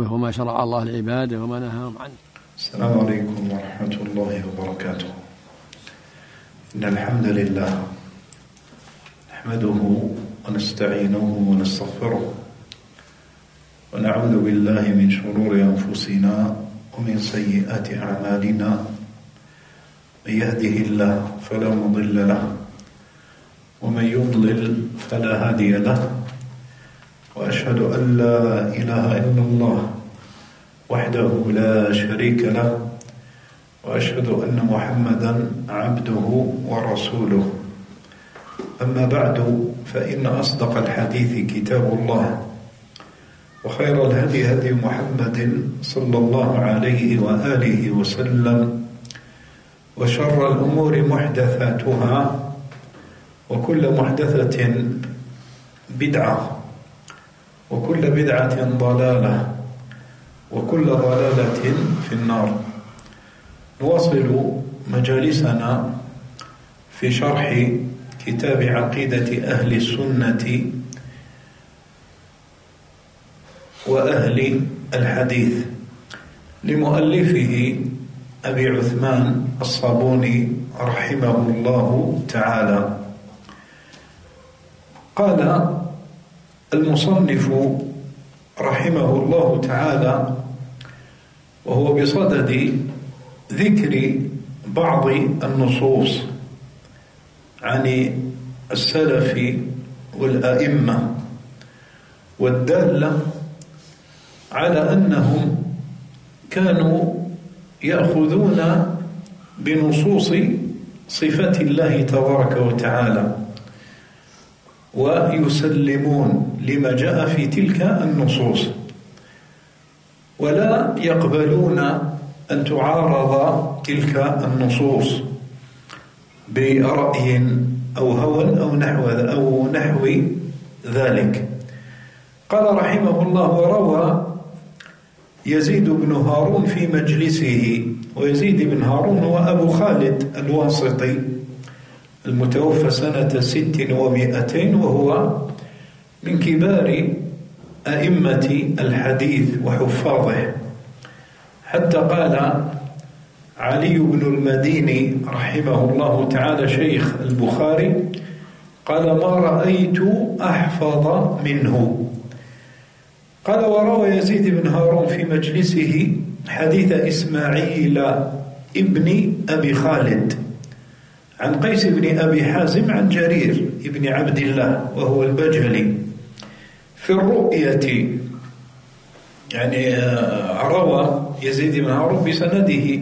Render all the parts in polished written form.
حكمه وما شرع الله لعباده وما نهاهم عنه. السلام عليكم ورحمة الله وبركاته. إن الحمد لله نحمده ونستعينه ونستغفره ونعوذ بالله من شرور أنفسنا ومن سيئات أعمالنا. من يهده الله فلا مضل له ومن يضلل فلا هادي له، وأشهد أن لا إله إلا الله وحده لا شريك له، وأشهد أن محمدا عبده ورسوله. أما بعد، فإن أصدق الحديث كتاب الله، وخير الهدي هدي محمد صلى الله عليه وآله وسلم، وشر الأمور محدثاتها، وكل محدثة بدعة، وكل بدعة ضلالة، وكل ضلالة في النار. نواصل مجالسنا في شرح كتاب عقيدة أهل السنة وأهل الحديث لمؤلفه أبي عثمان الصابوني رحمه الله تعالى. قال المصنف رحمه الله تعالى، وهو بصدد ذكر بعض النصوص عن السلف والأئمة والدالة على أنهم كانوا يأخذون بنصوص صفات الله تبارك وتعالى ويسلمون لما جاء في تلك النصوص، ولا يقبلون أن تعارض تلك النصوص برأي أو هوى أو نحو ذلك. قال رحمه الله: وروى يزيد بن هارون في مجلسه. ويزيد بن هارون هو أبو خالد الواسطي المتوفى سنة 600، وهو من كبار أئمة الحديث وحفاظه، حتى قال علي بن المديني رحمه الله تعالى شيخ البخاري، قال: ما رأيت أحفظ منه. قال: وروى يزيد بن هارون في مجلسه حديث إسماعيل ابن أبي خالد عن قيس بن أبي حازم عن جرير ابن عبد الله وهو البجلي في الرؤية. يعني روى يزيد بن هارون بسنده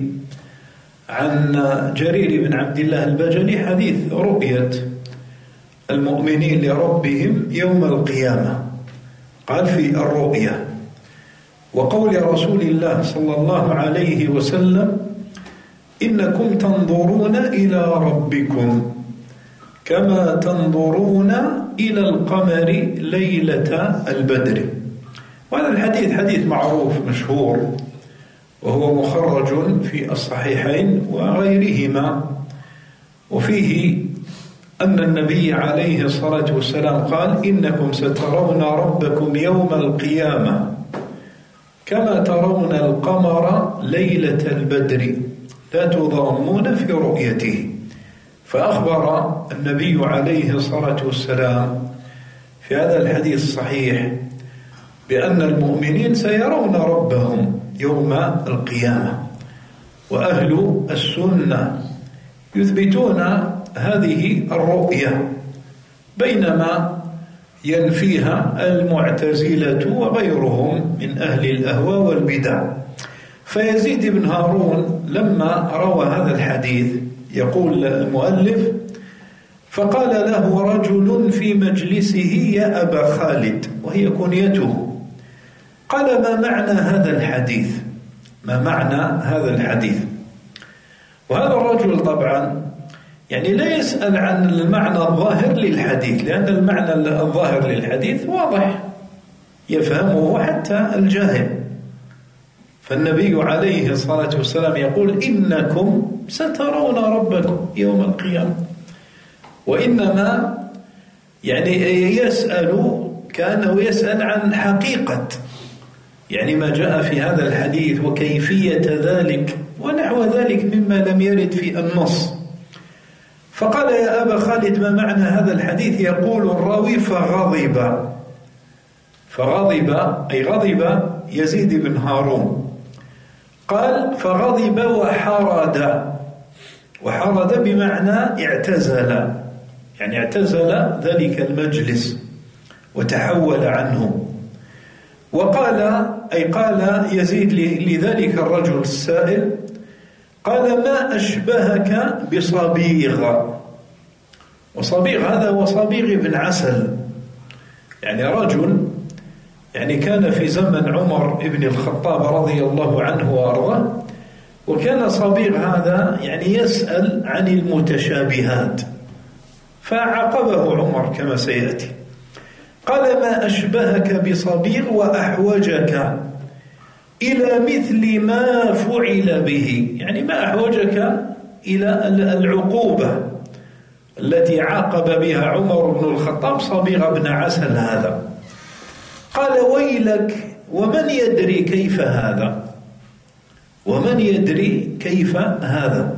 عن جرير بن عبد الله البجلي حديث رؤية المؤمنين لربهم يوم القيامة. قال في الرؤية: وقول رسول الله صلى الله عليه وسلم: إنكم تنظرون إلى ربكم كما تنظرون إلى القمر ليلة البدر. وهذا الحديث حديث معروف مشهور، وهو مخرج في الصحيحين وغيرهما، وفيه أن النبي عليه الصلاة والسلام قال: إنكم سترون ربكم يوم القيامة كما ترون القمر ليلة البدر لا تضامون في رؤيته. فأخبر النبي عليه الصلاة والسلام في هذا الحديث الصحيح بأن المؤمنين سيرون ربهم يوم القيامة، وأهل السنة يثبتون هذه الرؤية، بينما ينفيها المعتزلة وغيرهم من أهل الأهواء والبدع. فيزيد بن هارون لما روى هذا الحديث، يقول المؤلف: فقال له رجل في مجلسه: يا أبا خالد، وهي كنيته. قال: ما معنى هذا الحديث؟ ما معنى هذا الحديث؟ وهذا الرجل طبعا يعني لا يسأل عن المعنى الظاهر للحديث، لأن المعنى الظاهر للحديث واضح يفهمه حتى الجاهل. فالنبي عليه الصلاة والسلام يقول: إنكم سترون ربكم يوم القيامة. وإنما يعني يسأل كأنه يسأل عن حقيقة يعني ما جاء في هذا الحديث وكيفية ذلك ونحو ذلك مما لم يرد في النص. فقال يا أبا خالد ما معنى هذا الحديث؟ يقول الراوي فغضب أي غضب يزيد بن هارون. قال فغضب وحرد بمعنى اعتزل، يعني اعتزل ذلك المجلس وتحول عنه. وقال أي قال يزيد لذلك الرجل السائل قال ما أشبهك بصبيغ. وصبيغ هذا هو صبيغ بن عسل، يعني رجل يعني كان في زمن عمر بن الخطاب رضي الله عنه وأرضاه، وكان صبيغ هذا يعني يسأل عن المتشابهات، فعاقبه عمر كما سيأتي. قال ما أشبهك بصبيغ وأحوجك إلى مثل ما فعل به، يعني ما أحوجك إلى العقوبة التي عاقب بها عمر بن الخطاب صبيغ بن عسل هذا. قال ويلك ومن يدري كيف هذا، ومن يدري كيف هذا.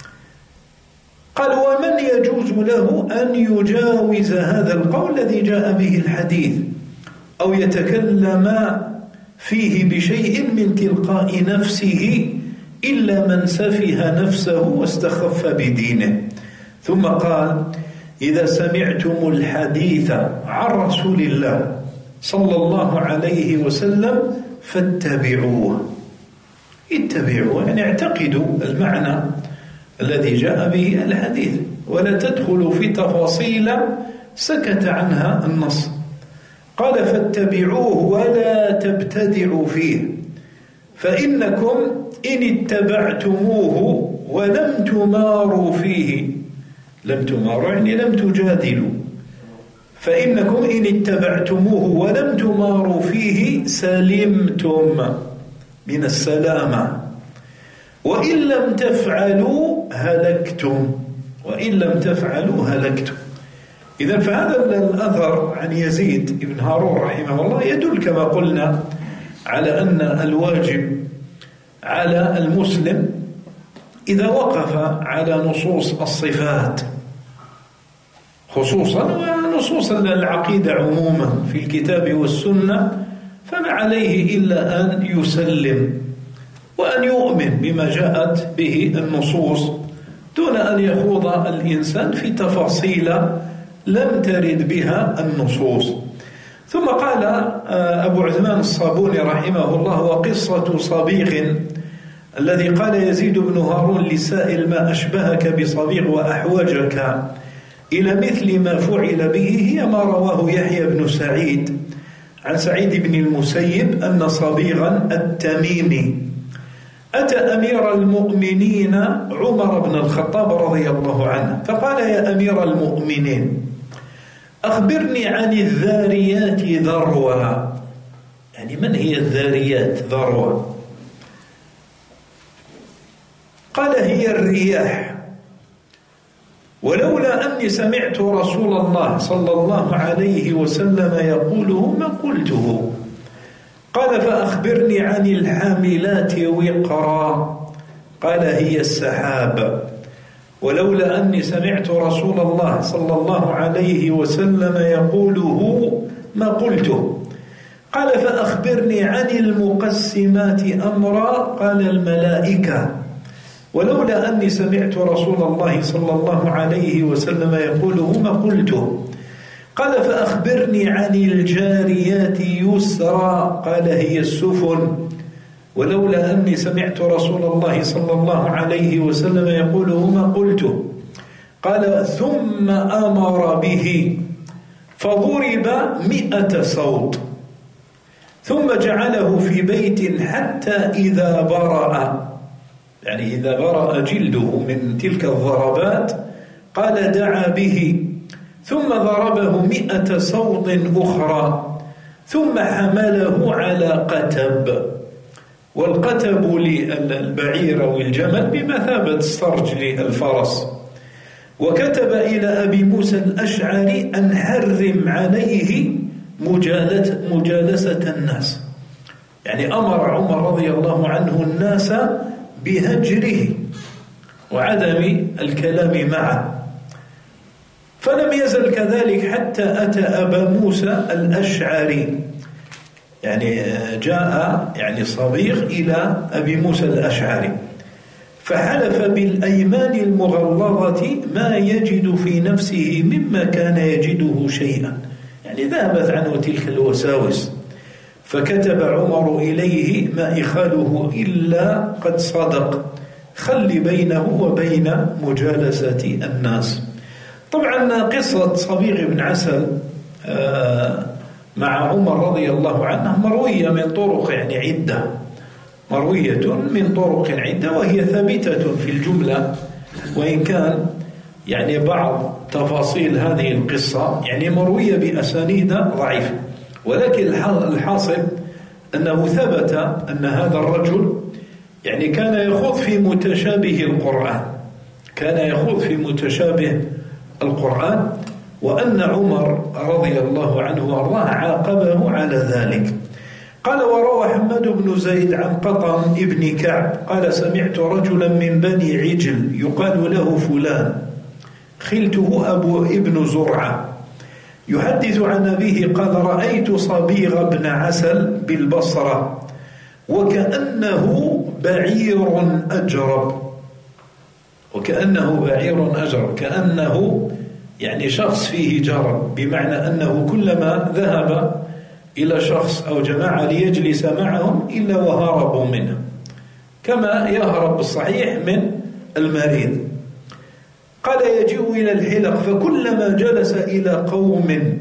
قال ومن يجوز له أن يجاوز هذا القول الذي جاء به الحديث أو يتكلم فيه بشيء من تلقاء نفسه إلا من سفه نفسه واستخف بدينه. ثم قال إذا سمعتم الحديث عن رسول الله صلى الله عليه وسلم فاتبعوه، اتبعوه يعني اعتقدوا المعنى الذي جاء به الحديث ولا تدخلوا في تفاصيل سكت عنها النص. قال فاتبعوه ولا تبتدعوا فيه فإنكم إن اتبعتموه ولم تماروا فيه، لم تماروا يعني لم تجادلوا، فإنكم إن اتبعتموه ولم تماروا فيه سلمتم من السلامة، وإن لم تفعلوا هلكتم، وإن لم تفعلوا هلكتم. إذن فهذا الأثر عن يزيد بن هارون رحمه الله يدل كما قلنا على أن الواجب على المسلم إذا وقف على نصوص الصفات خصوصا ونصوص العقيدة عموما في الكتاب والسنة، فما عليه إلا أن يسلم وأن يؤمن بما جاءت به النصوص دون أن يخوض الإنسان في تفاصيل لم ترد بها النصوص. ثم قال أبو عثمان الصابوني رحمه الله وقصة صبيغ الذي قال يزيد بن هارون لسائل ما أشبهك بصبيغ وأحوجك إلى مثل ما فعل به هي ما رواه يحيى بن سعيد عن سعيد بن المسيب أن صبيغا التميمي أتى أمير المؤمنين عمر بن الخطاب رضي الله عنه فقال يا أمير المؤمنين أخبرني عن الذاريات ذروة. يعني من هي الذاريات ذروة؟ قال هي الرياح، ولولا أني سمعت رسول الله صلى الله عليه وسلم يقوله ما قلته. قال فأخبرني عن الحاملات وقرا. قال هي السحاب، ولولا أني سمعت رسول الله صلى الله عليه وسلم يقوله ما قلته. قال فأخبرني عن المقسمات أمرا. قال الملائكة، ولولا أني سمعت رسول الله صلى الله عليه وسلم يقوله ما قلته. قال فأخبرني عن الجاريات يسرا. قال هي السفن، ولولا أني سمعت رسول الله صلى الله عليه وسلم يقوله ما قلته. قال ثم أمر به فضرب 100 صوت ثم جعله في بيت حتى إذا برأ، يعني إذا برأ جلده من تلك الضربات قال دعا به ثم ضربه 100 صوت أخرى ثم حمله على قتب، والقتب للبعير أو الجمل بمثابة السرج للفرس. وكتب إلى أبي موسى الأشعري أن حرم عليه مجالسة الناس، يعني أمر عمر رضي الله عنه الناس بهجره وعدم الكلام معه، فلم يزل كذلك حتى أتى أبا موسى الأشعري، يعني جاء يعني صبيغ إلى أبي موسى الأشعري فحلف بالأيمان المغلظة ما يجد في نفسه مما كان يجده شيئا، يعني ذهبت عنه تلك الوساوس، فكتب عمر إليه ما إخاله إلا قد صدق، خل بينه وبين مجالسة الناس. طبعا قصة صبيغ بن عسل مع عمر رضي الله عنه مروية من طرق يعني عدة، مروية من طرق عدة وهي ثابتة في الجملة، وإن كان يعني بعض تفاصيل هذه القصة يعني مروية بأسانيد ضعيفة، ولكن الحاصل أنه ثبت أن هذا الرجل يعني كان يخوض في متشابه القرآن، كان يخوض في متشابه القرآن، وأن عمر رضي الله عنه وأرضاه عاقبه على ذلك. قال: وروى حماد بن زيد عن قطن ابن كعب قال: سمعت رجلا من بني عجل يقال له فلان خلته أبو ابن زرعة يحدث عن أبيه قال: رأيت صبيغ بن عسل بالبصرة وكأنه بعير أجرب، وكأنه بعير أجرب، كأنه يعني شخص فيه جرب، بمعنى أنه كلما ذهب إلى شخص أو جماعة ليجلس معهم إلا وهربوا منه، كما يهرب الصحيح من المريض. قال: يجيء إلى الحلق فكلما جلس إلى قوم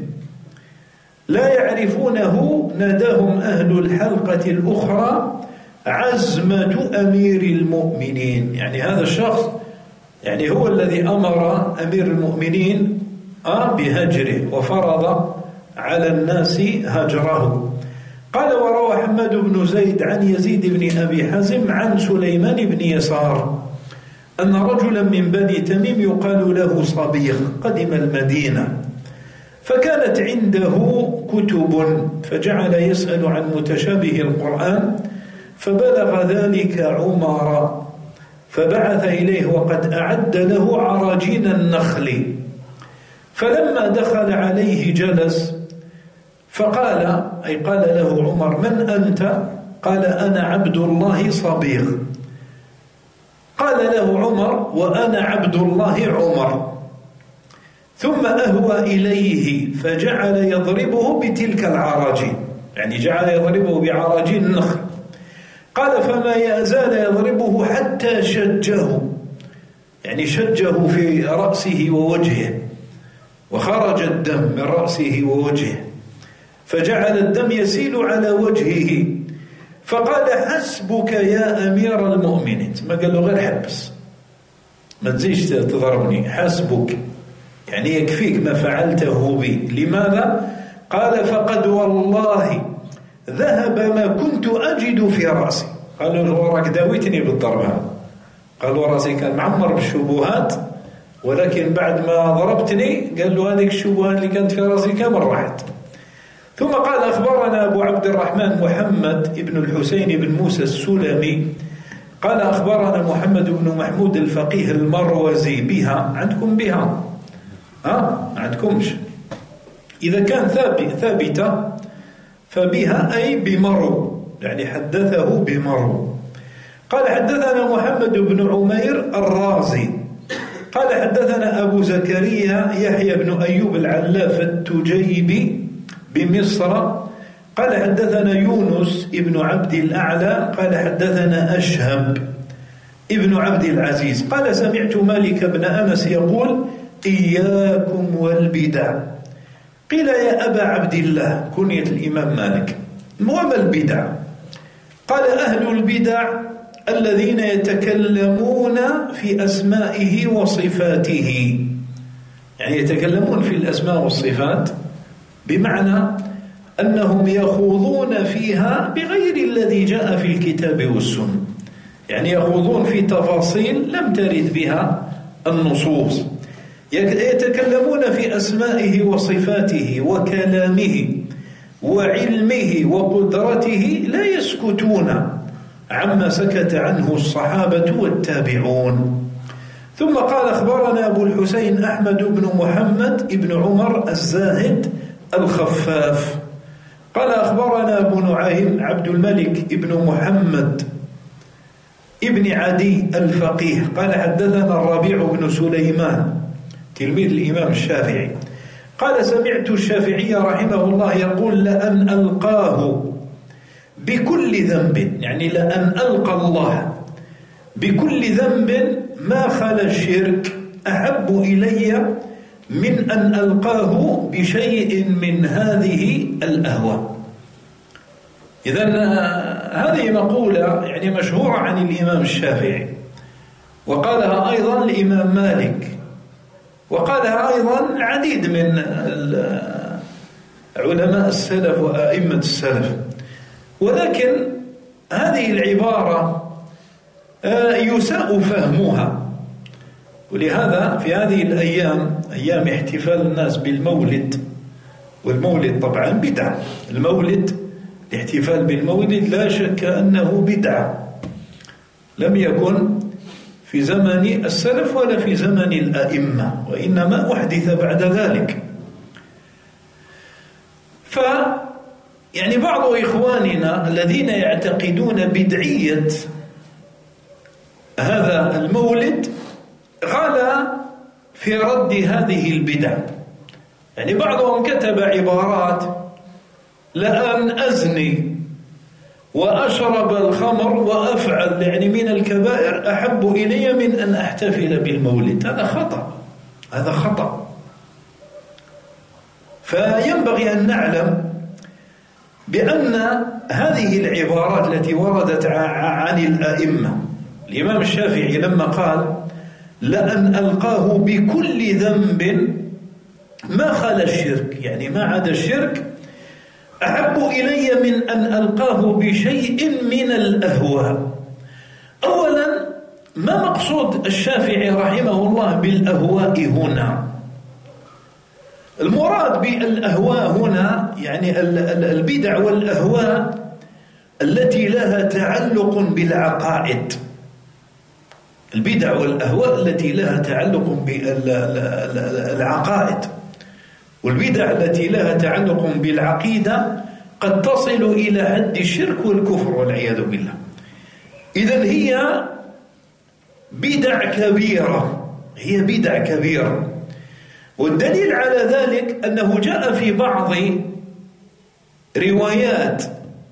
لا يعرفونه ناداهم أهل الحلقة الأخرى عزمة أمير المؤمنين، يعني هذا الشخص يعني هو الذي أمر أمير المؤمنين بهجره وفرض على الناس هجره. قال: وروى حماد بن زيد عن يزيد بن أبي حزم عن سليمان بن يسار أن رجلا من بني تميم يقال له صبيغ قدم المدينة فكانت عنده كتب فجعل يسأل عن متشابه القرآن فبلغ ذلك عمر فبعث إليه وقد أعد له عراجين النخل، فلما دخل عليه جلس فقال أي قال له عمر: من أنت؟ قال: أنا عبد الله صبيغ. قال له عمر: وأنا عبد الله عمر. ثم أهوى إليه فجعل يضربه بتلك العراجين، يعني جعل يضربه بعراجين النخل. قال: فما يزال يضربه حتى شجه، يعني شجه في رأسه ووجهه، وخرج الدم من رأسه ووجهه، فجعل الدم يسيل على وجهه، فقال: حسبك يا أمير المؤمنين. ما قال له غير حبس، ما تزيش تضربني، حسبك يعني يكفيك ما فعلته بي. لماذا؟ قال: فقد والله ذهب ما كنت أجد في رأسي. قال له: وراك داويتني بالضرب هذا. قال له: رأسي كان معمر بالشبهات، ولكن بعد ما ضربتني قال له هذه الشبهات اللي كانت في رأسي كامل راحت. ثم قال: أخبرنا أبو عبد الرحمن محمد ابن الحسين بن موسى السلمي قال: أخبرنا محمد بن محمود الفقيه المروزي بها. عندكم بها؟ ما عندكمش؟ إذا كان ثابتة فبها أي بمرو، يعني حدثه بمرو. قال: حدثنا محمد بن عمير الرازي قال: حدثنا أبو زكريا يحيى بن أيوب العلاف التجيبي بمصر قال: حدثنا يونس ابن عبد الأعلى قال: حدثنا أشهب ابن عبد العزيز قال: سمعت مالك بن أنس يقول: إياكم والبدع. قيل: يا أبا عبد الله، كنية الإمام مالك، وما البدع؟ قال: أهل البدع الذين يتكلمون في أسمائه وصفاته، يعني يتكلمون في الأسماء والصفات بمعنى أنهم يخوضون فيها بغير الذي جاء في الكتاب والسنة، يعني يخوضون في تفاصيل لم ترد بها النصوص، يتكلمون في أسمائه وصفاته وكلامه وعلمه وقدرته لا يسكتون عما سكت عنه الصحابة والتابعون. ثم قال: أخبرنا أبو الحسين أحمد بن محمد بن عمر الزاهد الخفاف قال: أخبرنا أبو نعيم عبد الملك بن محمد ابن عدي الفقيه قال: حدثنا الربيع بن سليمان تلميذ الإمام الشافعي قال: سمعت الشافعي رحمه الله يقول: لأن ألقاه بكل ذنب، يعني لأن ألقى الله بكل ذنب ما خلا الشرك أحب إلي من أن ألقاه بشيء من هذه الأهواء. إذن هذه مقولة يعني مشهورة عن الإمام الشافعي، وقالها أيضا الإمام مالك، وقالها أيضا العديد من علماء السلف وأئمة السلف. ولكن هذه العبارة يساء فهمها، ولهذا في هذه الأيام، أيام احتفال الناس بالمولد، والمولد طبعا بدعة، المولد الاحتفال بالمولد لا شك أنه بدعة، لم يكن في زمن السلف ولا في زمن الأئمة، وإنما أحدث بعد ذلك. يعني بعض إخواننا الذين يعتقدون بدعية هذا المولد غلا في رد هذه البدع. يعني بعضهم كتب عبارات: لأن أزني وأشرب الخمر وأفعل يعني من الكبائر أحب إلي من أن أحتفل بالمولد. هذا خطأ، هذا خطأ. فينبغي أن نعلم بأن هذه العبارات التي وردت عن الأئمة، الإمام الشافعي لما قال: لأن ألقاه بكل ذنب ما خلا الشرك، يعني ما عدا الشرك، أحب إلي من أن ألقاه بشيء من الأهواء. أولا، ما مقصود الشافعي رحمه الله بالأهواء هنا؟ المراد بالأهواء هنا يعني البدع والأهواء التي لها تعلق بالعقائد، البدع والأهواء التي لها تعلق بالعقائد، والبدع التي لها تعلق بالعقيدة قد تصل إلى حد الشرك والكفر والعياذ بالله. إذن هي بدع كبيرة، هي بدع كبيرة. والدليل على ذلك أنه جاء في بعض روايات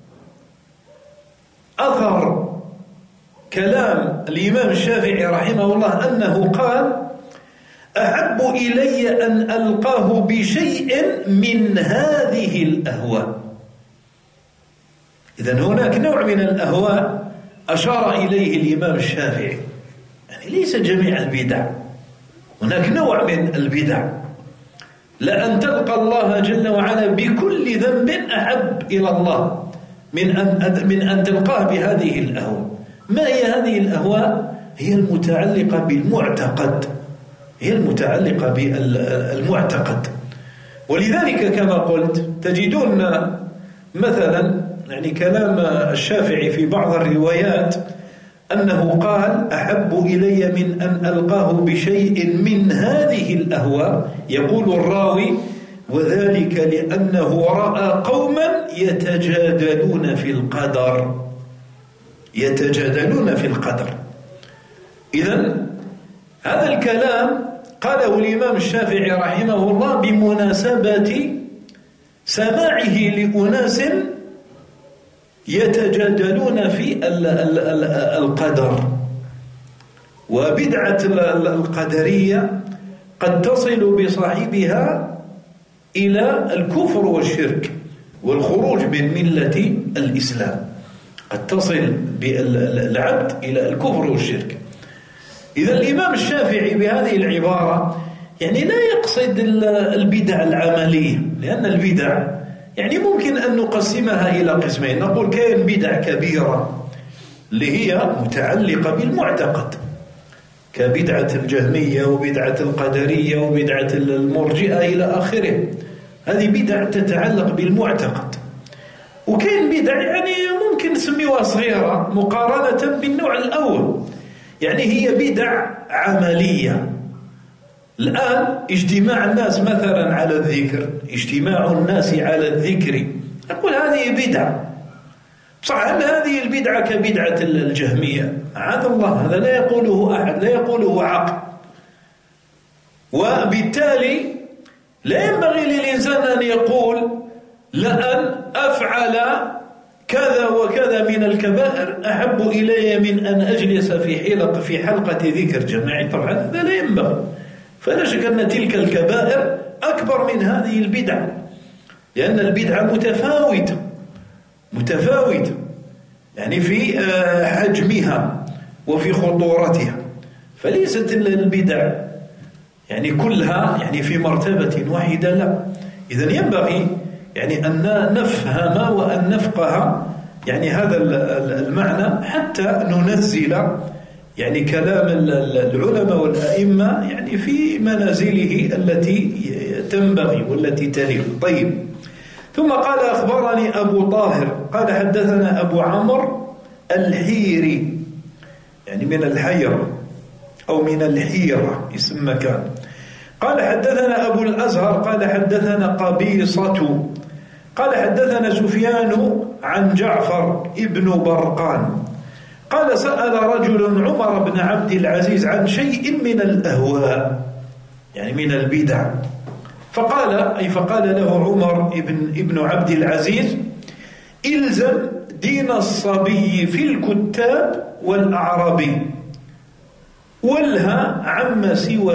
أثر كلام الإمام الشافعي رحمه الله أنه قال: أحب إلي أن ألقاه بشيء من هذه الأهواء. إذن هناك نوع من الأهواء أشار إليه الإمام الشافعي، يعني ليس جميع البدع، هناك نوع من البدع. لأن تلقى الله جل وعلا بكل ذنب أحب إلى الله من أن تلقاه بهذه الأهواء. ما هي هذه الأهواء؟ هي المتعلقة بالمعتقد، هي المتعلقة بالمعتقد. ولذلك كما قلت تجدون مثلا يعني كلام الشافعي في بعض الروايات أنه قال: أحب إلي من أن ألقاه بشيء من هذه الأهواء. يقول الراوي: وذلك لأنه رأى قوما يتجادلون في القدر، يتجادلون في القدر. إذن هذا الكلام قاله الإمام الشافعي رحمه الله بمناسبة سماعه لأناس يتجادلون في القدر. وبدعة القدرية قد تصل بصاحبها إلى الكفر والشرك والخروج من ملة الإسلام، قد تصل بالعبد إلى الكفر والشرك. إذا الإمام الشافعي بهذه العبارة يعني لا يقصد البدع العملية، لأن البدع يعني ممكن أن نقسمها إلى قسمين. نقول كاين بدع كبيرة اللي هي متعلقة بالمعتقد، كبدعة الجهمية وبدعة القدرية وبدعة المرجئة إلى آخره، هذه بدع تتعلق بالمعتقد. وكاين بدع يعني ممكن نسميوها صغيرة مقارنة بالنوع الأول، يعني هي بدع عملية. الآن اجتماع الناس مثلا على الذكر، اجتماع الناس على الذكر، أقول هذه بدع. صح، هل هذه البدعة كبدعة الجهمية؟ معاذ الله، هذا لا يقوله أحد، لا يقوله عقل. وبالتالي لا ينبغي للإنسان أن يقول لأن أفعل كذا وكذا من الكبائر أحب إلي من أن أجلس في حلقة ذكر جماعي. طبعا هذا لا ينبغي، فلا شك أن تلك الكبائر أكبر من هذه البدع، لأن البدعة متفاوتة يعني في حجمها وفي خطورتها، فليست البدع يعني كلها يعني في مرتبة واحدة، لا. إذن ينبغي يعني أن نفهم وأن نفقه يعني هذا المعنى حتى ننزل يعني كلام العلماء والأئمة يعني في منازله التي تنبغي والتي تليق. طيب، ثم قال أخبرني أبو طاهر قال حدثنا أبو عمرو الحيري، يعني من الحيرة أو من الحيرة اسم مكان. قال حدثنا أبو الأزهر قال حدثنا قبيصة قال حدثنا سفيان عن جعفر ابن برقان قال سأل رجل عمر بن عبد العزيز عن شيء من الأهواء، يعني من البدع، فقال له عمر ابن عبد العزيز: إلزم دين الصبي في الكتاب والأعرابي والها عما سوى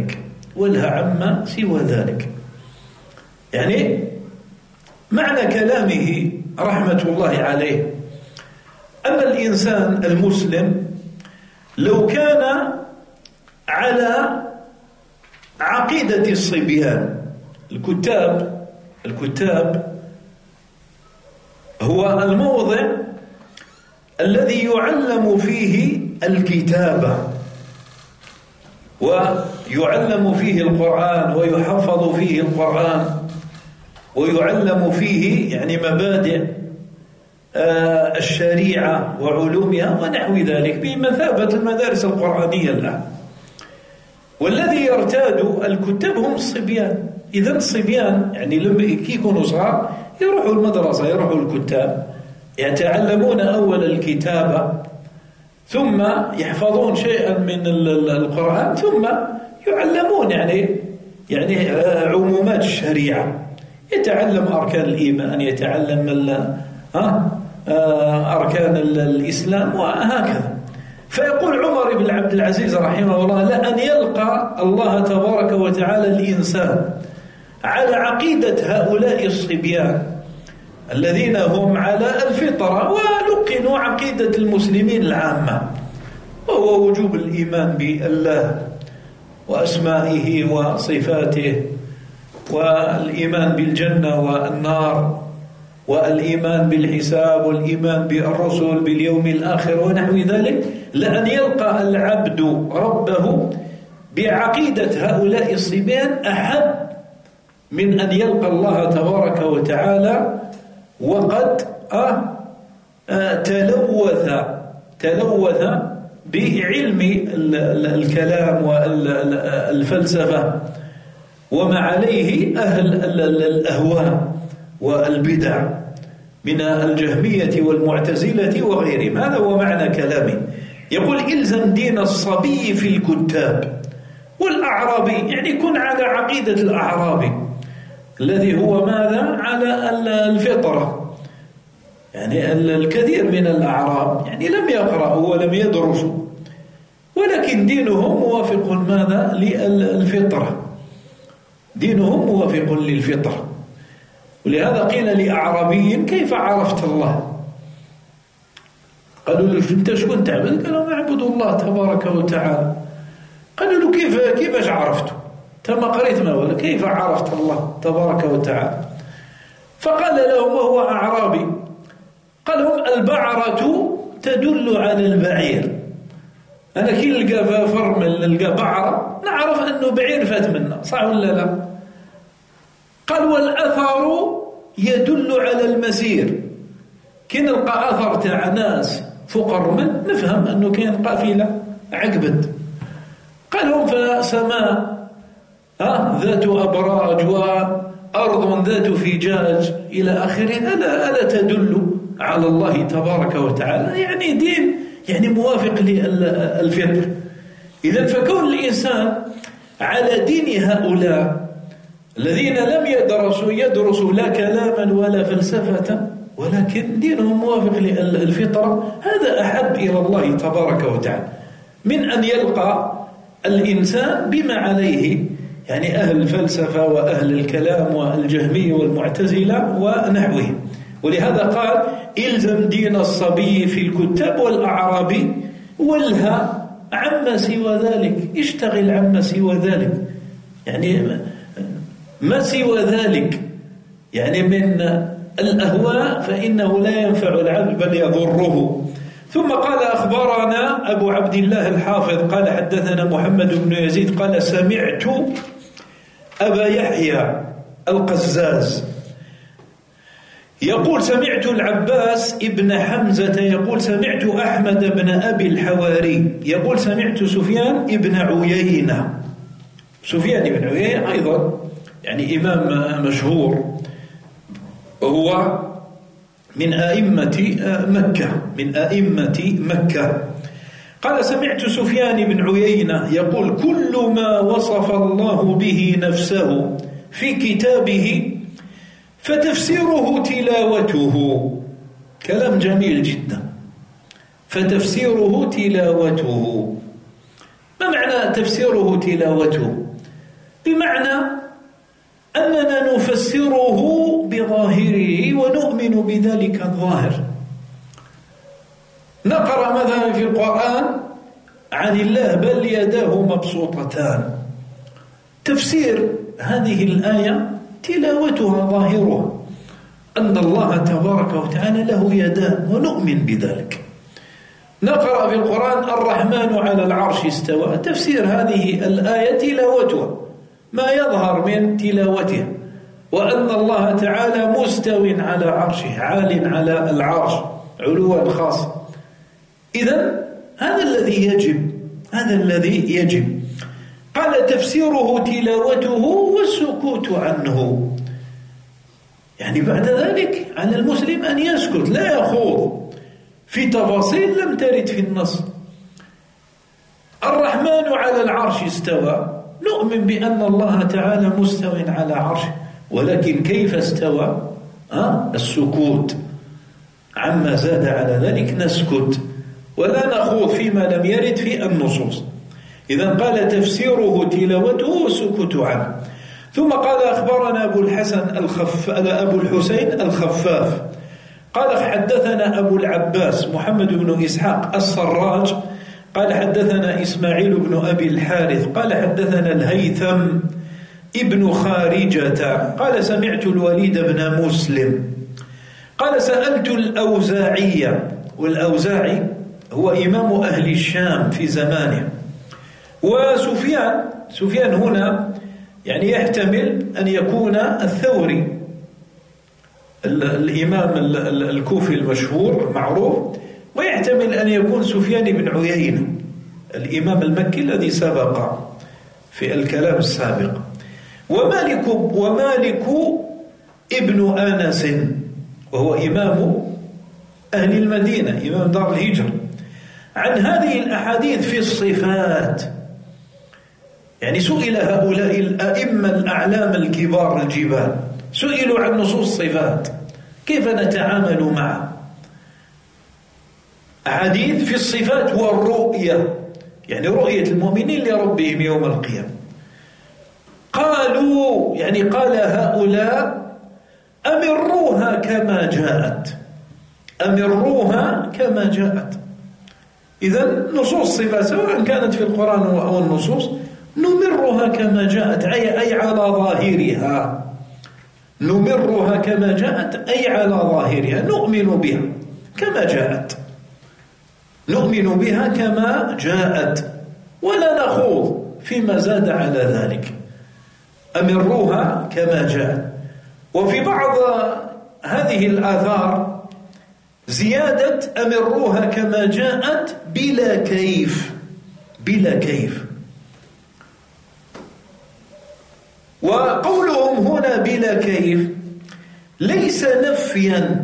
ذلك. يعني معنى كلامه رحمة الله عليه أن الإنسان المسلم لو كان على عقيدة الصبيان، الكتاب هو الموضع الذي يعلم فيه الكتابة ويعلم فيه القرآن ويحفظ فيه القرآن ويعلم فيه يعني مبادئ الشريعة وعلومها ونحو ذلك بمثابة المدارس القرآنية الآن. والذي يرتاد الكتاب هم الصبيان. إذن الصبيان يعني لما يكونوا صغار يروحوا المدرسة، يروحوا الكتاب، يتعلمون أول الكتابة ثم يحفظون شيئا من القرآن ثم يعلمون يعني عمومات الشريعة، يتعلم أركان الإيمان، يتعلم أركان الإسلام وهكذا. فيقول عمر بن عبد العزيز رحمه الله: لأن يلقى الله تبارك وتعالى الإنسان على عقيدة هؤلاء الصبيان الذين هم على الفطرة ولقنوا عقيدة المسلمين العامة، وهو وجوب الإيمان بالله وأسمائه وصفاته، والإيمان بالجنة والنار، والإيمان بالحساب، والإيمان بالرسل، باليوم الآخر ونحو ذلك. لأن يلقى العبد ربه بعقيدة هؤلاء الصبيان أحب من أن يلقى الله تبارك وتعالى وقد تلوث بعلم الكلام والفلسفة وما عليه أهل الأهواء والبدع من الجهمية والمعتزلة وغيرهم. هذا هو معنى كلامه. يقول: إلزم دين الصبي في الكتاب والأعرابي، يعني كن على عقيدة الأعرابي الذي هو ماذا؟ على الفطرة. يعني الكثير من الأعراب يعني لم يقرأوا ولم يدرسوا، ولكن دينهم موافق ماذا؟ للفطرة، دينهم موافق للفطرة. ولهذا قيل لأعرابي: كيف عرفت الله؟ قالوا له: أنت شكون تعبد؟ قالوا: أعبد الله تبارك وتعالى. قالوا له: كيفاش عرفته؟ أنت ما قريت ما ولا كيف عرفت الله تبارك وتعالى؟ فقال لهم وهو أعرابي، قال لهم: البعرة تدل على البعير. أنا كي نلقى فرمل نلقى بعرة نعرف أنه بعير فات منا، صح ولا لا؟ قال: والأثر يدل على المسير. كي نلقى أثر تاع ناس فوق الرمل نفهم أنه كاين قافلة عقبت، قالهم فسماء ذات أبراج وأرض ذات فجاج إلى آخره، ألا تدل على الله تبارك وتعالى؟ يعني دين يعني موافق للفطر. إذن فكون الإنسان على دين هؤلاء الذين لم يدرسوا لا كلاما ولا فلسفة ولكن دينهم موافق للفطرة، هذا أحب إلى الله تبارك وتعالى من أن يلقى الإنسان بما عليه يعني أهل الفلسفة وأهل الكلام والجهمية والمعتزلة ونحوهم. ولهذا قال إلزم دين الصبي في الكتاب والأعرابي والهى عما سوى ذلك، اشتغل عما سوى ذلك، يعني ما سوى ذلك يعني من الأهواء فإنه لا ينفع العبد بل يضره. ثم قال أخبرنا أبو عبد الله الحافظ قال حدثنا محمد بن يزيد قال سمعت أبا يحيى القزاز يقول سمعت العباس ابن حمزة يقول سمعت أحمد بن أبي الحواري يقول سمعت سفيان ابن عيينة. سفيان بن عيينة أيضا يعني إمام مشهور، هو من أئمة مكة. قال سمعت سفيان بن عيينة يقول كل ما وصف الله به نفسه في كتابه فتفسيره تلاوته. كلام جميل جدا. فتفسيره تلاوته، ما معنى تفسيره تلاوته؟ بمعنى أننا نفسره بظاهره ونؤمن بذلك الظاهر. نقرأ مثلا في القرآن عن الله بل يداه مبسوطتان، تفسير هذه الآية تلاوتها ظاهرها أن الله تبارك وتعالى له يدان ونؤمن بذلك. نقرأ في القرآن الرحمن على العرش استوى، تفسير هذه الآية تلاوتها ما يظهر من تلاوتها، وأن الله تعالى مستو على عرشه عال على العرش علوا خاص. إذن هذا الذي يجب. قال تفسيره تلاوته والسكوت عنه، يعني بعد ذلك على المسلم أن يسكت لا يخوض في تفاصيل لم ترد في النص. الرحمن على العرش استوى، نؤمن بأن الله تعالى مستو على عرشه، ولكن كيف استوى؟ السكوت عما زاد على ذلك نسكت ولا نخوض فيما لم يرد في النصوص. إذن قال تفسيره تلاوته والسكوت عنه. ثم قال أخبرنا أبو الحسين الخفاف قال حدثنا أبو العباس محمد بن إسحاق السراج قال حدثنا إسماعيل بن أبي الحارث قال حدثنا الهيثم ابن خارجة قال سمعت الوليد بن مسلم قال سألت الأوزاعية، والأوزاعي هو إمام أهل الشام في زمانه. وسفيان هنا يعني يحتمل أن يكون الثوري الإمام الكوفي المشهور معروف، ويحتمل أن يكون سفيان بن عيينة الإمام المكي الذي سبق في الكلام السابق. ومالك ابن أنس وهو إمام أهل المدينة إمام دار الهجرة عن هذه الأحاديث في الصفات. يعني سئل هؤلاء الأئمة الأعلام الكبار الجبال سئلوا عن نصوص الصفات كيف نتعامل معها. أحاديث في الصفات والرؤية، يعني رؤية المؤمنين لربهم يوم القيامة. قالوا يعني قال هؤلاء أمروها كما جاءت، أمروها كما جاءت. إذن نصوص الصفات سواء كانت في القرآن أو النصوص نمرها كما جاءت أي على ظاهرها، نمرها كما جاءت أي على ظاهرها، نؤمن بها كما جاءت، نؤمن بها كما جاءت ولا نخوض فيما زاد على ذلك. أمروها كما جاءت. وفي بعض هذه الآثار زيادة أمروها كما جاءت بلا كيف، بلا كيف. وقولهم هنا بلا كيف ليس نفيا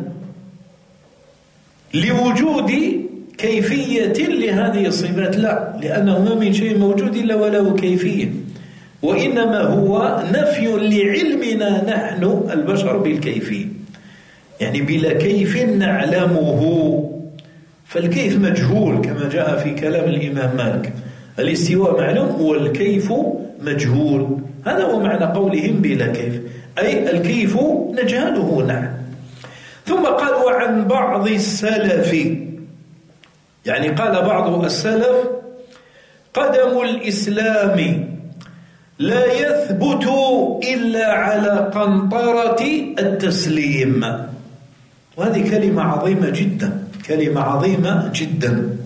لوجود كيفية لهذه الصفات، لا، لأنه ما من شيء موجود إلا وله كيفية، وإنما هو نفي لعلمنا نحن البشر بالكيفية، يعني بلا كيف نعلمه، فالكيف مجهول كما جاء في كلام الإمام مالك، الاستواء معلوم والكيف مجهول، هذا هو معنى قولهم بلا كيف، أي الكيف نجهله نحن. ثم قال وعن بعض السلف، يعني قال بعض السلف قدم الإسلام لا يثبت إلا على قنطرة التسليم. وهذه كلمة عظيمة جدا، كلمة عظيمة جدا.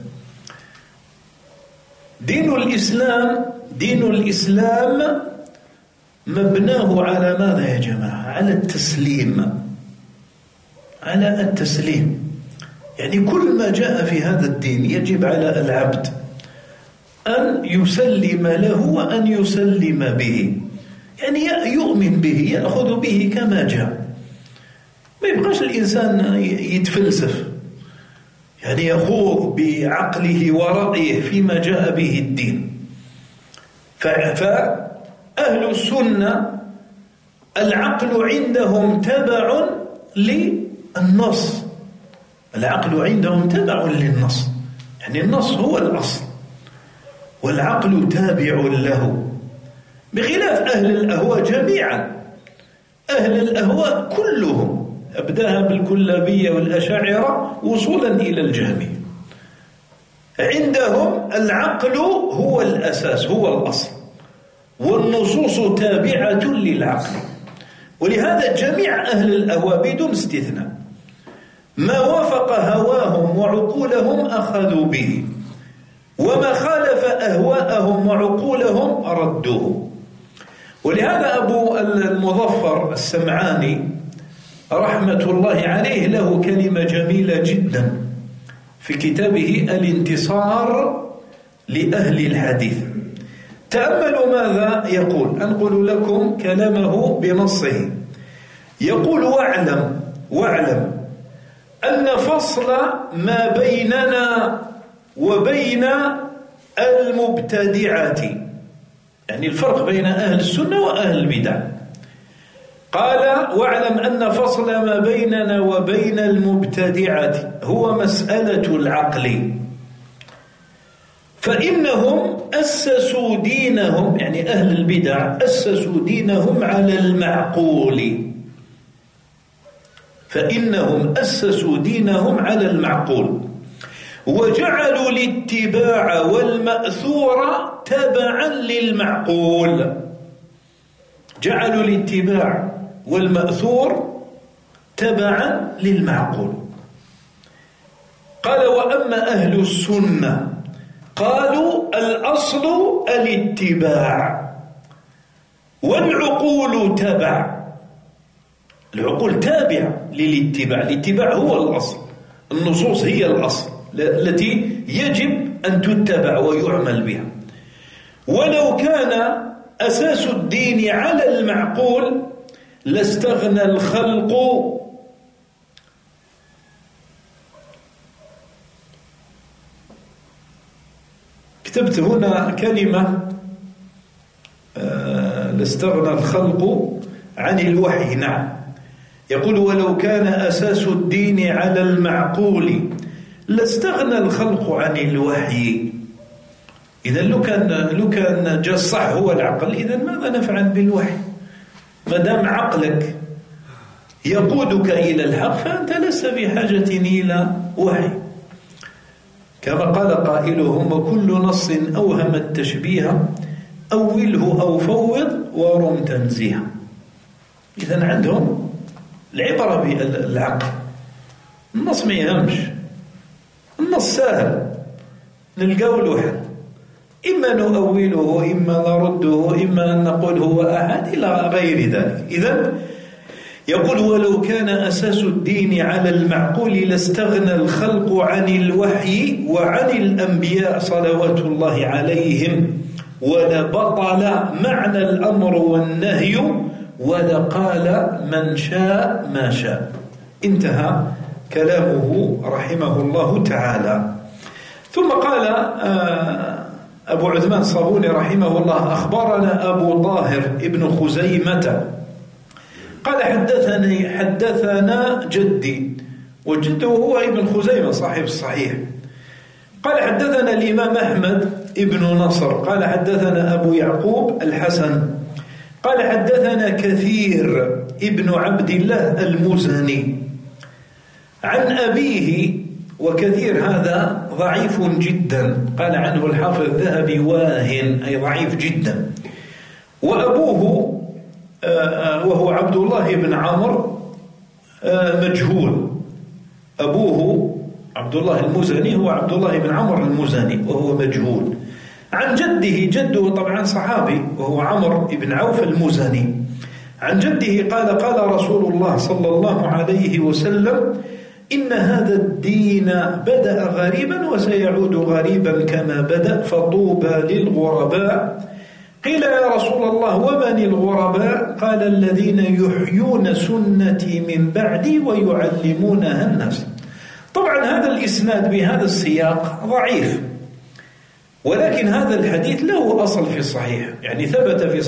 دين الإسلام مبناه على ماذا يا جماعة؟ على التسليم، على التسليم. يعني كل ما جاء في هذا الدين يجب على العبد أن يسلم له وأن يسلم به، يعني يؤمن به، يأخذ به كما جاء، ما يبقاش الإنسان يتفلسف، يعني يخوض بعقله ورأيه فيما جاء به الدين. فأهل السنة العقل عندهم تبع للنص، العقل عندهم تبع للنص، يعني النص هو الأصل والعقل تابع له، بخلاف أهل الأهواء جميعا. أهل الأهواء كلهم أبداها بالكلابية والأشاعرة وصولا إلى الجهمية، عندهم العقل هو الأساس، هو الأصل، والنصوص تابعة للعقل. ولهذا جميع أهل الأهواء بدون استثناء ما وافق هواهم وعقولهم أخذوا به، وما خالف أهواءهم وعقولهم ردوه. ولهذا أبو المظفر السمعاني رحمة الله عليه له كلمة جميلة جدا في كتابه الانتصار لأهل الحديث. تأملوا ماذا يقول، أنقل لكم كلامه بنصه. يقول واعلم أن فصل ما بيننا وبين المبتدعة، يعني الفرق بين أهل السنة وأهل البدع. قال واعلم أن فصل ما بيننا وبين المبتدعة هو مسألة العقل، فإنهم أسسوا دينهم، يعني أهل البدع أسسوا دينهم على المعقول، فإنهم أسسوا دينهم على المعقول، وجعلوا الاتباع والمأثور تبعا للمعقول، جعلوا الاتباع والمأثور تبعا للمعقول. قال وأما أهل السنة قالوا الأصل الاتباع والعقول تبع، العقول تابعة للاتباع، الاتباع هو الأصل، النصوص هي الأصل التي يجب أن تتبع ويعمل بها. ولو كان أساس الدين على المعقول لاستغنى الخلق كتبت هنا كلمة لاستغنى الخلق عن الوحي. نعم، يقول ولو كان أساس الدين على المعقول لاستغنى الخلق عن الوحي. إذا لو كان جاء الصح هو العقل، إذا ماذا نفعل بالوحي؟ ما دام عقلك يقودك إلى الحق فأنت لست بحاجة إلى وحي. كما قال قائلهم وكل نص أوهم التشبيه أوله أو فوض ورم تنزيها. إذا عندهم العبرة بالعقل، النص ما يهمش، النص سهل نلقاو له حل، إما نؤوله إما نرده إما أن نقول هو أحد إلى غير ذلك. إذن يقول: ولو كان أساس الدين على المعقول لاستغنى الخلق عن الوحي وعن الأنبياء صلوات الله عليهم، ولبطل معنى الأمر والنهي، ولقال من شاء ما شاء. انتهى كلامه رحمه الله تعالى. ثم قال أبو عثمان الصابوني رحمه الله: أخبرنا أبو طاهر ابن خزيمة قال: حدثنا جدي، وجده هو ابن خزيمة صاحب الصحيح. قال: حدثنا الإمام أحمد ابن نصر قال: حدثنا أبو يعقوب الحسن قال: حدثنا كثير ابن عبد الله المزني عن أبيه. وكثير هذا ضعيف جدا، قال عنه الحافظ الذهبي واهن، أي ضعيف جدا. وأبوه وهو عبد الله بن عمرو مجهول. أبوه عبد الله المزني هو عبد الله بن عمرو المزني وهو مجهول. عن جده طبعا صحابي وهو عمرو بن عوف المزني. عن جده قال: قال رسول الله صلى الله عليه وسلم: إن هذا الدين بدأ غريبا وسيعود غريبا كما بدأ، فطوبى للغرباء. قيل: يا رسول الله ومن الغرباء؟ قال: الذين يحيون سنتي من بعدي ويعلمونها الناس. طبعا هذا الإسناد بهذا السياق ضعيف، ولكن هذا الحديث له أصل في الصحيح، يعني ثبت في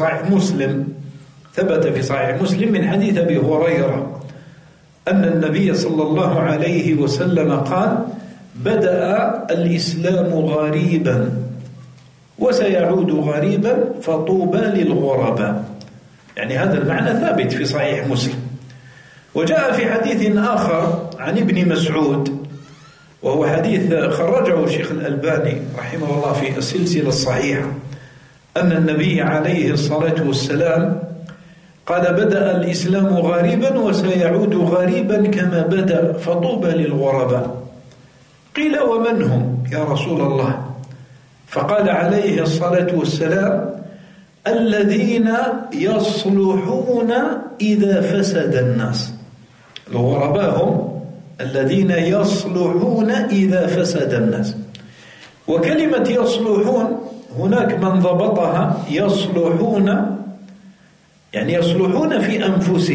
صحيح مسلم من حديث أبي هريرة أن النبي صلى الله عليه وسلم قال: بدأ الإسلام غريبا وسيعود غريبا فطوبى للغرباء. يعني هذا المعنى ثابت في صحيح مسلم. وجاء في حديث آخر عن ابن مسعود، وهو حديث خرجه الشيخ الألباني رحمه الله في السلسلة الصحيحة، أن النبي عليه الصلاة والسلام قال: بدأ الإسلام غريبا وسيعود غريبا كما بدأ فطوبى للغرباء. قيل: ومن هم يا رسول الله؟ فقال عليه الصلاة والسلام: الذين يصلحون إذا فسد الناس. الغرباء هم الذين يصلحون إذا فسد الناس. وكلمة يصلحون هناك من ضبطها يصلحون، يعني يصلحون في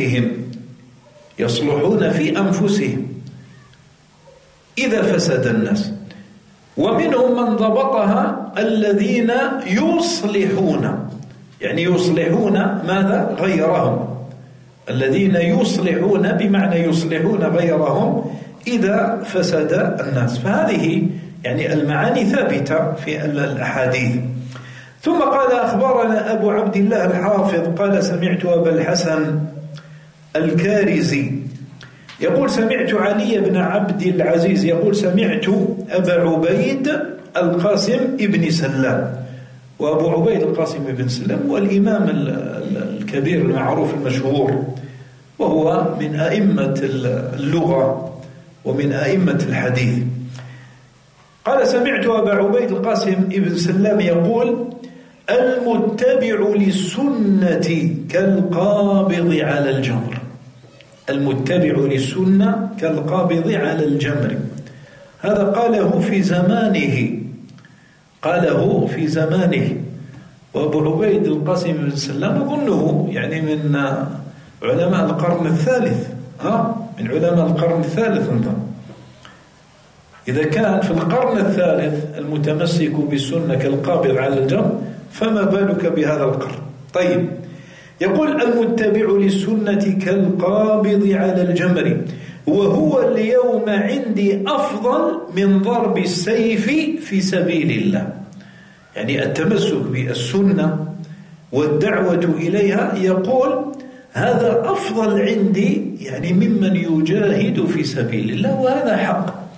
أنفسهم إذا فسد الناس. ومنهم من ضبطها الذين يصلحون، يعني يصلحون ماذا؟ غيرهم. الذين يصلحون بمعنى يصلحون غيرهم إذا فسد الناس. فهذه يعني المعاني ثابتة في الأحاديث. ثم قال: أخبرنا أبو عبد الله الحافظ قال: سمعت أبا الحسن الكارزي يقول: سمعت علي بن عبد العزيز يقول: سمعت أبا عبيد القاسم ابن سلام. وأبو عبيد القاسم ابن سلام هو الإمام الكبير المعروف المشهور، وهو من أئمة اللغة ومن أئمة الحديث. قال: سمعت أبا عبيد القاسم ابن سلام يقول: المتبع للسنة كالقابض على الجمر. المتبع للسنة كالقابض على الجمر. هذا قاله في زمانه. وأبو عبيد القاسم بن سلام أظنه يعني من علماء القرن الثالث، من علماء القرن الثالث. إذا كان في القرن الثالث المتمسك بالسنة كالقابض على الجمر، فما بالك بهذا القرن؟ طيب، يقول: المتبع للسنة كالقابض على الجمر، وهو اليوم عندي أفضل من ضرب السيف في سبيل الله. يعني التمسك بالسنة والدعوة إليها، يقول: هذا أفضل عندي يعني ممن يجاهد في سبيل الله. وهذا حق،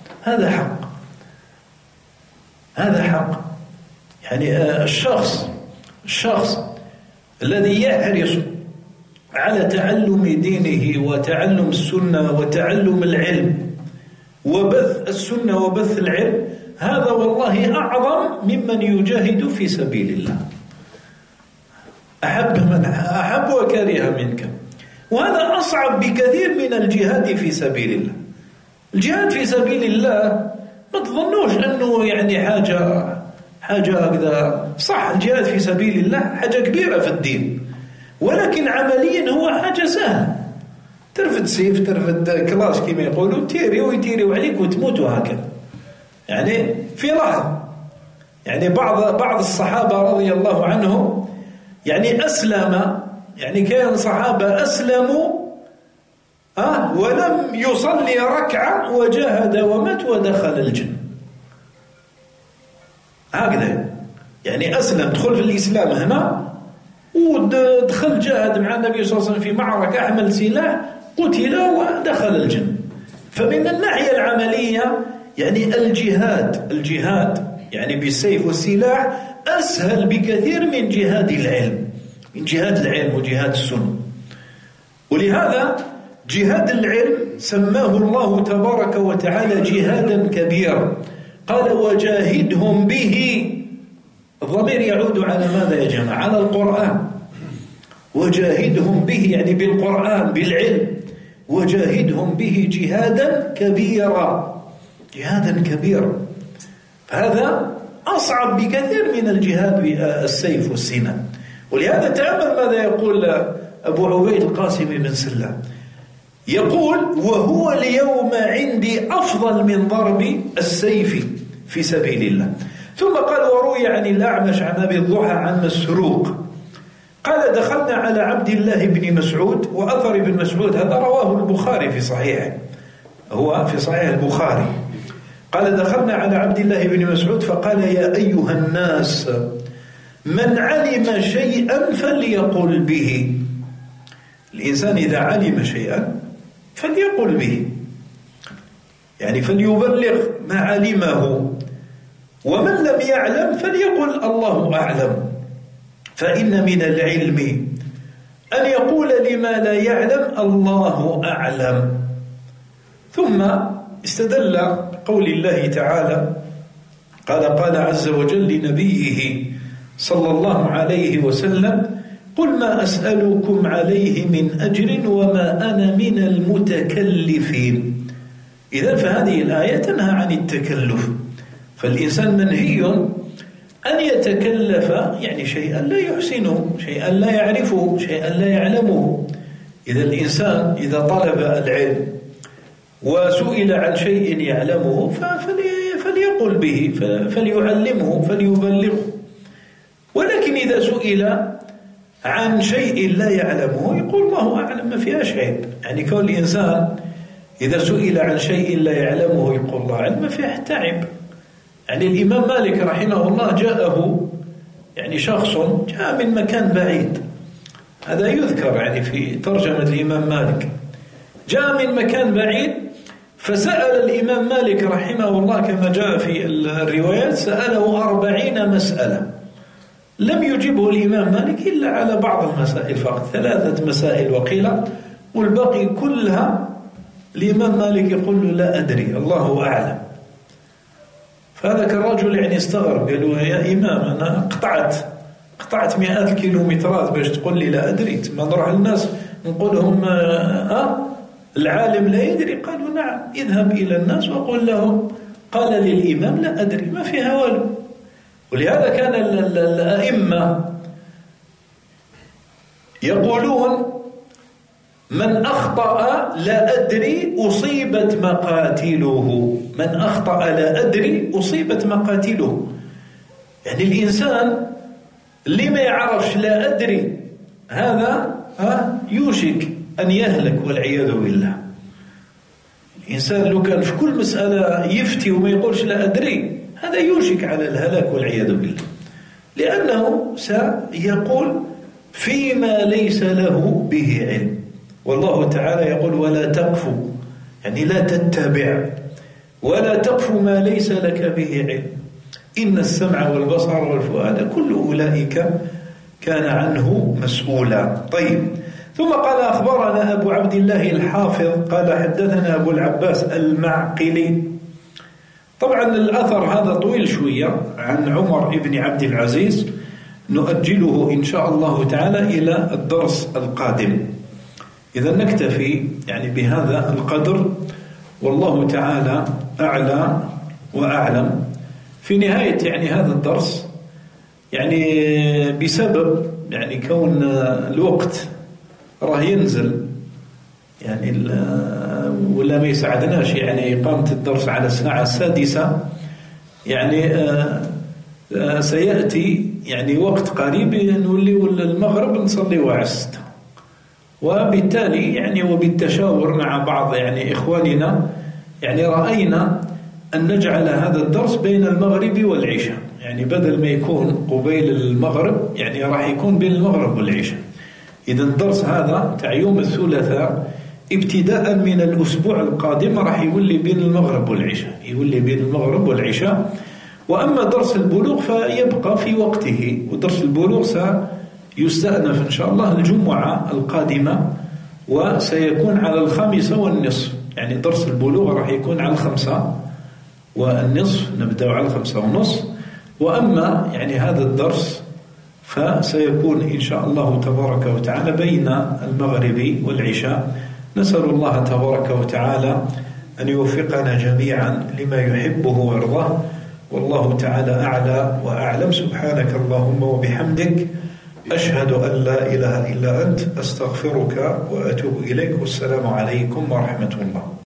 هذا حق. يعني الشخص الذي يحرص على تعلم دينه وتعلم السنة وتعلم العلم وبث السنة وبث العلم، هذا والله أعظم ممن يجاهد في سبيل الله. أحب من أحب وكره منك، وهذا أصعب بكثير من الجهاد في سبيل الله. الجهاد في سبيل الله ما تظنوش أنه يعني حاجة كذا. صح، الجهاد في سبيل الله حاجة كبيرة في الدين، ولكن عمليا هو حاجة سهلة. ترفد سيف، ترفد كلاش كما يقولوا، تيري ويتيريو عليك وتموت، وهكذا يعني في لحظة. يعني بعض الصحابة رضي الله عنهم يعني أسلم، يعني كان صحابة أسلموا ولم يصلي ركعة وجاهد ومات ودخل الجنة. هكذا يعني أسلم، دخل في الإسلام هنا ودخل جاهد مع النبي صلى الله عليه وسلم في معركة، أحمل سلاح، قتل ودخل الجنة. فمن الناحية العملية يعني الجهاد يعني بالسيف والسلاح أسهل بكثير من جهاد العلم وجهاد السنة. ولهذا جهاد العلم سماه الله تبارك وتعالى جهادا كبيرا. قال وجاهدهم به. الضمير يعود على ماذا يا جماعة؟ على القرآن. وجاهدهم به يعني بالقرآن، بالعلم. وجاهدهم به جهادا كبيرا. هذا أصعب بكثير من الجهاد بالسيف والسنان. ولهذا تأمل ماذا يقول أبو عبيد القاسم بن سلام. يقول وهو اليوم عندي أفضل من ضرب السيف في سبيل الله. ثم قال وروي عن الأعمش عن أبي الضحى عن مسروق قال دخلنا على عبد الله بن مسعود. وأثر ابن مسعود هذا رواه البخاري في صحيحه، هو في صحيح البخاري. قال دخلنا على عبد الله بن مسعود فقال يا أيها الناس من علم شيئا فليقل به. الإنسان إذا علم شيئا فليقل به، يعني فليبلغ ما علمه. ومن لم يعلم فليقل الله أعلم. فإن من العلم أن يقول لما لا يعلم الله أعلم. ثم استدل قول الله تعالى قال عز وجل لنبيه صلى الله عليه وسلم قل ما أسألكم عليه من أجر وما أنا من المتكلفين. إذن فهذه الآية تنهى عن التكلف. فالإنسان منهي أن يتكلف يعني شيئا لا يحسنه، شيئا لا يعرفه، شيئا لا يعلمه. إذا الإنسان إذا طلب العلم وسئل عن شيء يعلمه فليقل به، فليعلمه، فليبلغه. ولكن إذا سئل عن شيء لا يعلمه يقول الله أعلم، ما فيهاش عيب. يعني كون الإنسان إذا سئل عن شيء لا يعلمه يقول الله أعلم، ما فيه حتى عيب. يعني الإمام مالك رحمه الله جاءه يعني شخص جاء من مكان بعيد، هذا يذكر يعني في ترجمة الإمام مالك، جاء من مكان بعيد فسأل الإمام مالك رحمه الله كما جاء في الروايات سأله 40 مسألة. لم يجبه الإمام مالك إلا على بعض المسائل فقط، 3 مسائل وقيل، والباقي كلها الإمام مالك يقول له لا أدري الله أعلم. فهذاك الرجل يعني استغرب، قال له يا إمام أنا قطعت مئات الكيلومترات باش تقول لي لا أدري. ما نروح للناس نقول لهم العالم لا يدري. قالوا نعم، اذهب إلى الناس وقل لهم قال للإمام لا أدري، ما فيها والو. ولهذا كان الأئمة يقولون من أخطأ لا أدري أصيبت مقاتله. من أخطأ لا أدري أصيبت مقاتله. يعني الإنسان اللي ما يعرفش لا أدري هذا يوشك أن يهلك والعياذ بالله. الإنسان لو كان في كل مسألة يفتي وما يقولش لا أدري هذا يوشك على الهلاك والعياذ بالله، لأنه سيقول فيما ليس له به علم. والله تعالى يقول ولا تقف، يعني لا تتبع، ولا تقف ما ليس لك به علم، إن السمع والبصر والفؤاد كل أولئك كان عنه مسؤولا. طيب، ثم قال أخبرنا أبو عبد الله الحافظ قال حدثنا أبو العباس المعقلي. طبعا الأثر هذا طويل شوية عن عمر بن عبد العزيز، نؤجله إن شاء الله تعالى إلى الدرس القادم. إذا نكتفي يعني بهذا القدر، والله تعالى أعلى وأعلم. في نهاية يعني هذا الدرس يعني بسبب يعني كون الوقت راه ينزل يعني ولا ما يساعدناش يعني إقامة الدرس على الساعة 6، يعني سيأتي يعني وقت قريب نولي المغرب نصلي على 6، وبالتالي يعني وبالتشاور مع بعض يعني إخواننا يعني رأينا أن نجعل هذا الدرس بين المغرب والعشاء، يعني بدل ما يكون قبيل المغرب يعني راح يكون بين المغرب والعشاء. إذا الدرس هذا تاع يوم الثلاثاء ابتداء من الأسبوع القادم راح يولي بين المغرب والعشاء، يولي بين المغرب والعشاء. وأما درس البلوغ فيبقى في وقته، ودرس البلوغ سيستأنف إن شاء الله الجمعة القادمة، وسيكون على 5:30، يعني درس البلوغ راح يكون على 5:30، نبدأ على 5:30. وأما يعني هذا الدرس فسيكون إن شاء الله تبارك وتعالى بين المغرب والعشاء. نسأل الله تبارك وتعالى أن يوفقنا جميعا لما يحبه ويرضاه، والله تعالى أعلى وأعلم. سبحانك اللهم وبحمدك، أشهد أن لا إله إلا أنت، أستغفرك وأتوب إليك، والسلام عليكم ورحمة الله.